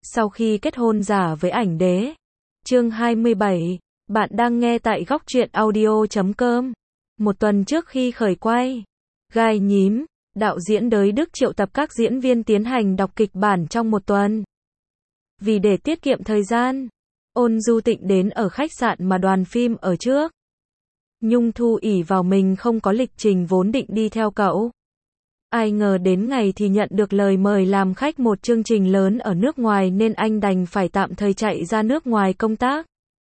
Sau khi kết hôn giả với ảnh đế. Chương 27. Bạn đang nghe tại góc truyện audio.com. Một tuần trước khi khởi quay, Gai Nhím, đạo diễn Đới Đức triệu tập các diễn viên tiến hành đọc kịch bản trong một tuần. Vì để tiết kiệm thời gian, Ôn Du Tịnh đến ở khách sạn mà đoàn phim ở trước. Nhung Thu ỷ vào mình không có lịch trình vốn định đi theo cậu. Ai ngờ đến ngày thì nhận được lời mời làm khách một chương trình lớn ở nước ngoài nên anh đành phải tạm thời chạy ra nước ngoài công tác.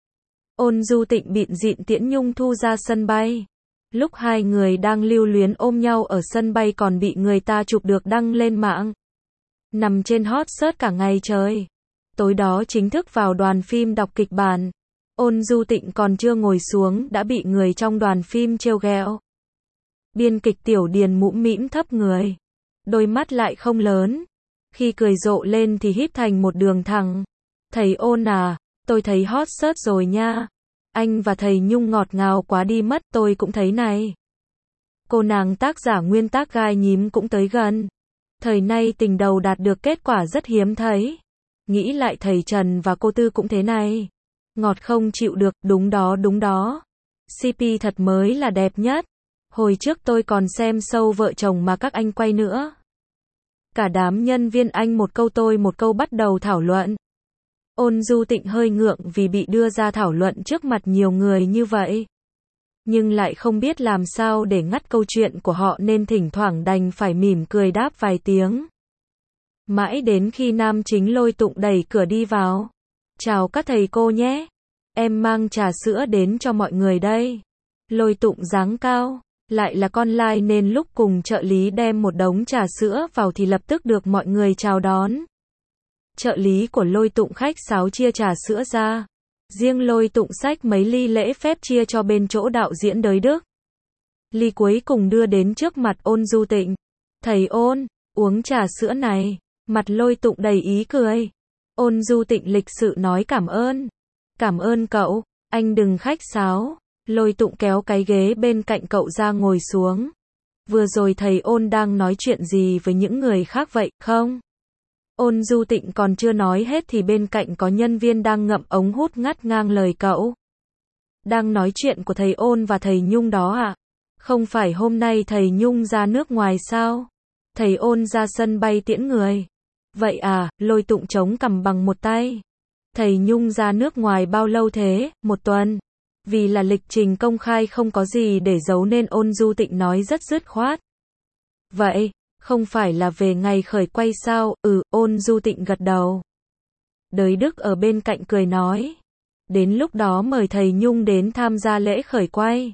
Ôn Du Tịnh bịn dịn tiễn Nhung Thu ra sân bay. Lúc hai người đang lưu luyến ôm nhau ở sân bay còn bị người ta chụp được đăng lên mạng. Nằm trên hot search cả ngày trời. Tối đó chính thức vào đoàn phim đọc kịch bản. Ôn Du Tịnh còn chưa ngồi xuống đã bị người trong đoàn phim trêu ghẹo. Biên kịch Tiểu Điền mũm mĩm thấp người. Đôi mắt lại không lớn. Khi cười rộ lên thì híp thành một đường thẳng. Thầy Ôn à, tôi thấy hot search rồi nha. Anh và thầy Nhung ngọt ngào quá đi mất, tôi cũng thấy này. Cô nàng tác giả nguyên tác Gai Nhím cũng tới gần. Thời nay tình đầu đạt được kết quả rất hiếm thấy. Nghĩ lại thầy Trần và cô Tư cũng thế này. Ngọt không chịu được, đúng đó đúng đó. CP thật mới là đẹp nhất. Hồi trước tôi còn xem show vợ chồng mà các anh quay nữa. Cả đám nhân viên anh một câu tôi một câu bắt đầu thảo luận. Ôn Du Tịnh hơi ngượng vì bị đưa ra thảo luận trước mặt nhiều người như vậy. Nhưng lại không biết làm sao để ngắt câu chuyện của họ nên thỉnh thoảng đành phải mỉm cười đáp vài tiếng. Mãi đến khi nam chính Lôi Tụng đẩy cửa đi vào. Chào các thầy cô nhé. Em mang trà sữa đến cho mọi người đây. Lôi Tụng dáng cao. Lại là con lai nên lúc cùng trợ lý đem một đống trà sữa vào thì lập tức được mọi người chào đón. Trợ lý của Lôi Tụng khách sáo chia trà sữa ra. Riêng Lôi Tụng xách mấy ly lễ phép chia cho bên chỗ đạo diễn Đới Đức. Ly cuối cùng đưa đến trước mặt Ôn Du Tịnh. Thầy Ôn, uống trà sữa này. Mặt Lôi Tụng đầy ý cười. Ôn Du Tịnh lịch sự nói cảm ơn. Cảm ơn cậu, anh đừng khách sáo. Lôi Tụng kéo cái ghế bên cạnh cậu ra ngồi xuống. Vừa rồi thầy Ôn đang nói chuyện gì với những người khác vậy, không? Ôn Du Tịnh còn chưa nói hết thì bên cạnh có nhân viên đang ngậm ống hút ngắt ngang lời cậu. Đang nói chuyện của thầy Ôn và thầy Nhung đó à? Không phải hôm nay thầy Nhung ra nước ngoài sao? Thầy Ôn ra sân bay tiễn người. Vậy à, Lôi Tụng chống cằm bằng một tay. Thầy Nhung ra nước ngoài bao lâu thế? Một tuần. Vì là lịch trình công khai không có gì để giấu nên Ôn Du Tịnh nói rất dứt khoát. Vậy, không phải là về ngày khởi quay sao? Ôn Du Tịnh gật đầu. Đới Đức ở bên cạnh cười nói. Đến lúc đó mời thầy Nhung đến tham gia lễ khởi quay.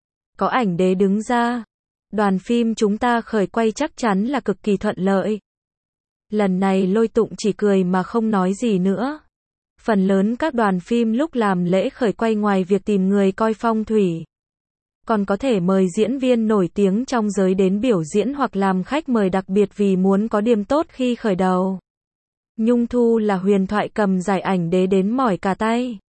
Có ảnh đế đứng ra. Đoàn phim chúng ta khởi quay chắc chắn là cực kỳ thuận lợi. Lần này Lôi Tụng chỉ cười mà không nói gì nữa. Phần lớn các đoàn phim lúc làm lễ khởi quay ngoài việc tìm người coi phong thủy, còn có thể mời diễn viên nổi tiếng trong giới đến biểu diễn hoặc làm khách mời đặc biệt vì muốn có điểm tốt khi khởi đầu. Nhung Thu là huyền thoại cầm giải ảnh đế đến mỏi cả tay.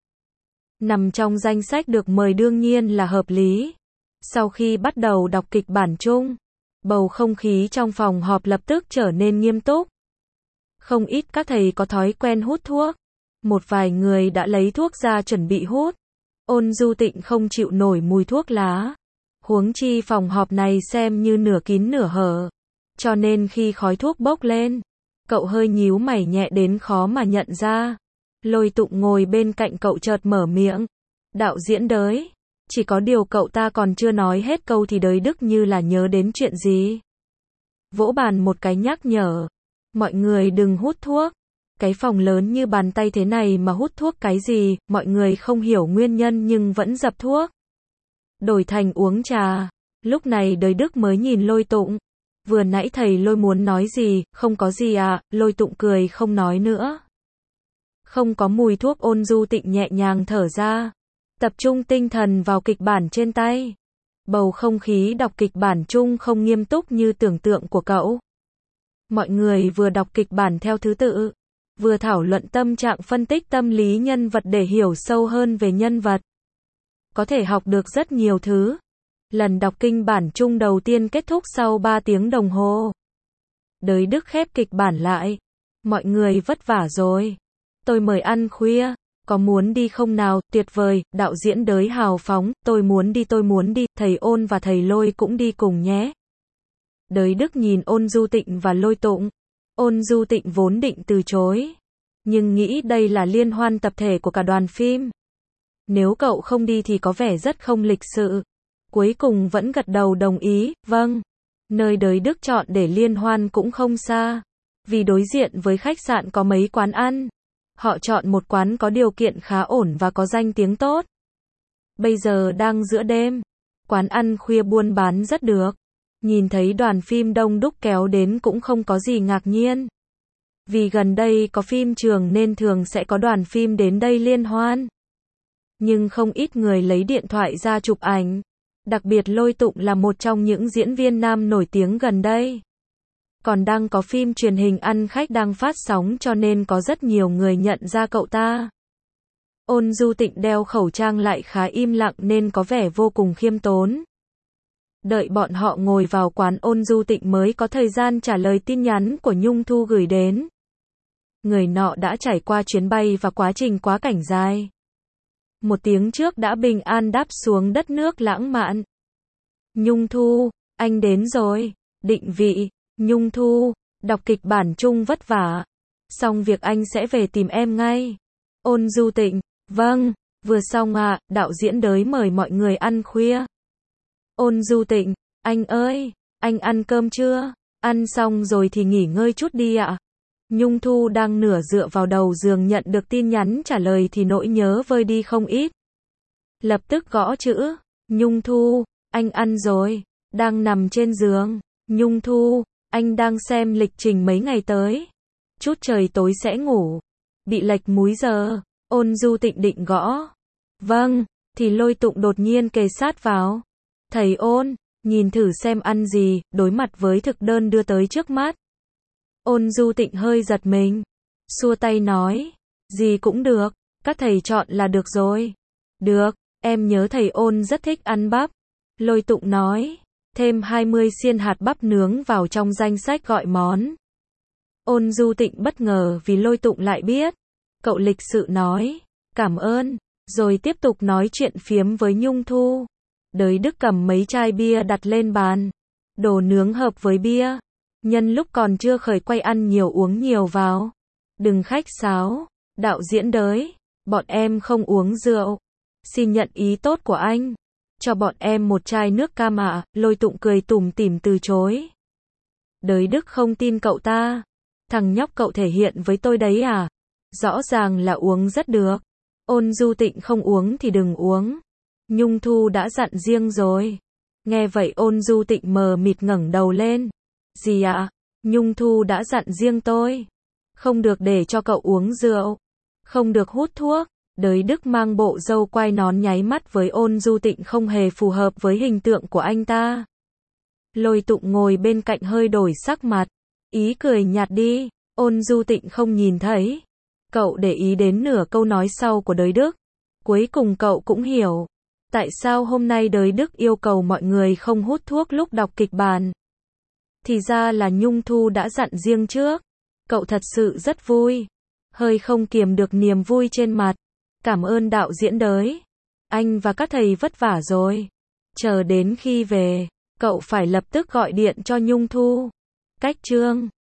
Nằm trong danh sách được mời đương nhiên là hợp lý. Sau khi bắt đầu đọc kịch bản chung, bầu không khí trong phòng họp lập tức trở nên nghiêm túc. Không ít các thầy có thói quen hút thuốc. Một vài người đã lấy thuốc ra chuẩn bị hút. Ôn Du Tịnh không chịu nổi mùi thuốc lá. Huống chi phòng họp này xem như nửa kín nửa hở. Cho nên khi khói thuốc bốc lên, cậu hơi nhíu mày nhẹ đến khó mà nhận ra. Lôi Tụng ngồi bên cạnh cậu chợt mở miệng. Đạo diễn Đới. Chỉ có điều cậu ta còn chưa nói hết câu thì Đới Đức như là nhớ đến chuyện gì. Vỗ bàn một cái nhắc nhở. Mọi người đừng hút thuốc. Cái phòng lớn như bàn tay thế này mà hút thuốc cái gì, mọi người không hiểu nguyên nhân nhưng vẫn dập thuốc. Đổi thành uống trà. Lúc này Đới Đức mới nhìn Lôi Tụng. Vừa nãy thầy Lôi muốn nói gì, không có gì à, Lôi Tụng cười không nói nữa. Không có mùi thuốc. Ôn Du Tịnh nhẹ nhàng thở ra. Tập trung tinh thần vào kịch bản trên tay. Bầu không khí đọc kịch bản chung không nghiêm túc như tưởng tượng của cậu. Mọi người vừa đọc kịch bản theo thứ tự, vừa thảo luận tâm trạng phân tích tâm lý nhân vật để hiểu sâu hơn về nhân vật. Có thể học được rất nhiều thứ. Lần đọc kinh bản chung đầu tiên kết thúc sau 3 tiếng đồng hồ. Đới Đức khép kịch bản lại. Mọi người vất vả rồi. tôi mời ăn khuya, có muốn đi không nào, tuyệt vời, đạo diễn đới hào phóng, tôi muốn đi, thầy Ôn và thầy Lôi cũng đi cùng nhé. Đới Đức nhìn Ôn Du Tịnh và Lôi Tụng. Ôn Du Tịnh vốn định từ chối, nhưng nghĩ đây là liên hoan tập thể của cả đoàn phim. Nếu cậu không đi thì có vẻ rất không lịch sự. Cuối cùng vẫn gật đầu đồng ý, vâng. Nơi Đới Đức chọn để liên hoan cũng không xa. Vì đối diện với khách sạn có mấy quán ăn. Họ chọn một quán có điều kiện khá ổn và có danh tiếng tốt. Bây giờ đang giữa đêm. Quán ăn khuya buôn bán rất được. Nhìn thấy đoàn phim đông đúc kéo đến cũng không có gì ngạc nhiên. Vì gần đây có phim trường nên thường sẽ có đoàn phim đến đây liên hoan. Nhưng không ít người lấy điện thoại ra chụp ảnh. Đặc biệt Lôi Tụng là một trong những diễn viên nam nổi tiếng gần đây. Còn đang có phim truyền hình ăn khách đang phát sóng cho nên có rất nhiều người nhận ra cậu ta. Ôn Du Tịnh đeo khẩu trang lại khá im lặng nên có vẻ vô cùng khiêm tốn. Đợi bọn họ ngồi vào quán, Ôn Du Tịnh mới có thời gian trả lời tin nhắn của Nhung Thu gửi đến. Người nọ đã trải qua chuyến bay và quá trình quá cảnh dài. 1 tiếng trước đã bình an đáp xuống đất nước lãng mạn. Nhung Thu, anh đến rồi. Định vị, Nhung Thu, đọc kịch bản chung vất vả. Xong việc anh sẽ về tìm em ngay. Ôn Du Tịnh, vâng, vừa xong ạ, đạo diễn Đới mời mọi người ăn khuya. Ôn Du Tịnh, anh ơi, anh ăn cơm chưa? Ăn xong rồi thì nghỉ ngơi chút đi ạ. Nhung Thu đang nửa dựa vào đầu giường nhận được tin nhắn trả lời thì nỗi nhớ vơi đi không ít. Lập tức gõ chữ, Nhung Thu, anh ăn rồi, đang nằm trên giường. Nhung Thu, anh đang xem lịch trình mấy ngày tới. Chút trời tối sẽ ngủ. Bị lệch múi giờ. Ôn Du Tịnh định gõ. Vâng, thì Lôi Tụng đột nhiên kề sát vào. Thầy Ôn, nhìn thử xem ăn gì, đối mặt với thực đơn đưa tới trước mắt. Ôn Du Tịnh hơi giật mình. Xua tay nói. Gì cũng được, các thầy chọn là được rồi. Được, em nhớ thầy Ôn rất thích ăn bắp. Lôi Tụng nói. Thêm 20 xiên hạt bắp nướng vào trong danh sách gọi món. Ôn Du Tịnh bất ngờ vì Lôi Tụng lại biết. Cậu lịch sự nói. Cảm ơn. Rồi tiếp tục nói chuyện phiếm với Nhung Thu. Đới Đức cầm mấy chai bia đặt lên bàn. Đồ nướng hợp với bia. Nhân lúc còn chưa khởi quay ăn nhiều uống nhiều vào. Đừng khách sáo. Đạo diễn Đới. Bọn em không uống rượu. Xin nhận ý tốt của anh. Cho bọn em một chai nước cam ạ. Lôi Tụng cười tủm tỉm từ chối. Đới Đức không tin cậu ta. Thằng nhóc cậu thể hiện với tôi đấy à? Rõ ràng là uống rất được. Ôn Du Tịnh không uống thì đừng uống. Nhung Thu đã dặn riêng rồi. Nghe vậy Ôn Du Tịnh mờ mịt ngẩng đầu lên. Gì ạ? Nhung Thu đã dặn riêng tôi. Không được để cho cậu uống rượu. Không được hút thuốc. Đới Đức mang bộ râu quai nón nháy mắt với Ôn Du Tịnh không hề phù hợp với hình tượng của anh ta. Lôi Tụng ngồi bên cạnh hơi đổi sắc mặt. Ý cười nhạt đi. Ôn Du Tịnh không nhìn thấy. Cậu để ý đến nửa câu nói sau của Đới Đức. Cuối cùng cậu cũng hiểu. Tại sao hôm nay Đới Đức yêu cầu mọi người không hút thuốc lúc đọc kịch bản. Thì ra là Nhung Thu đã dặn riêng trước. Cậu thật sự rất vui. Hơi không kiềm được niềm vui trên mặt. Cảm ơn đạo diễn Đới. Anh và các thầy vất vả rồi. Chờ đến khi về, cậu phải lập tức gọi điện cho Nhung Thu. Cách chương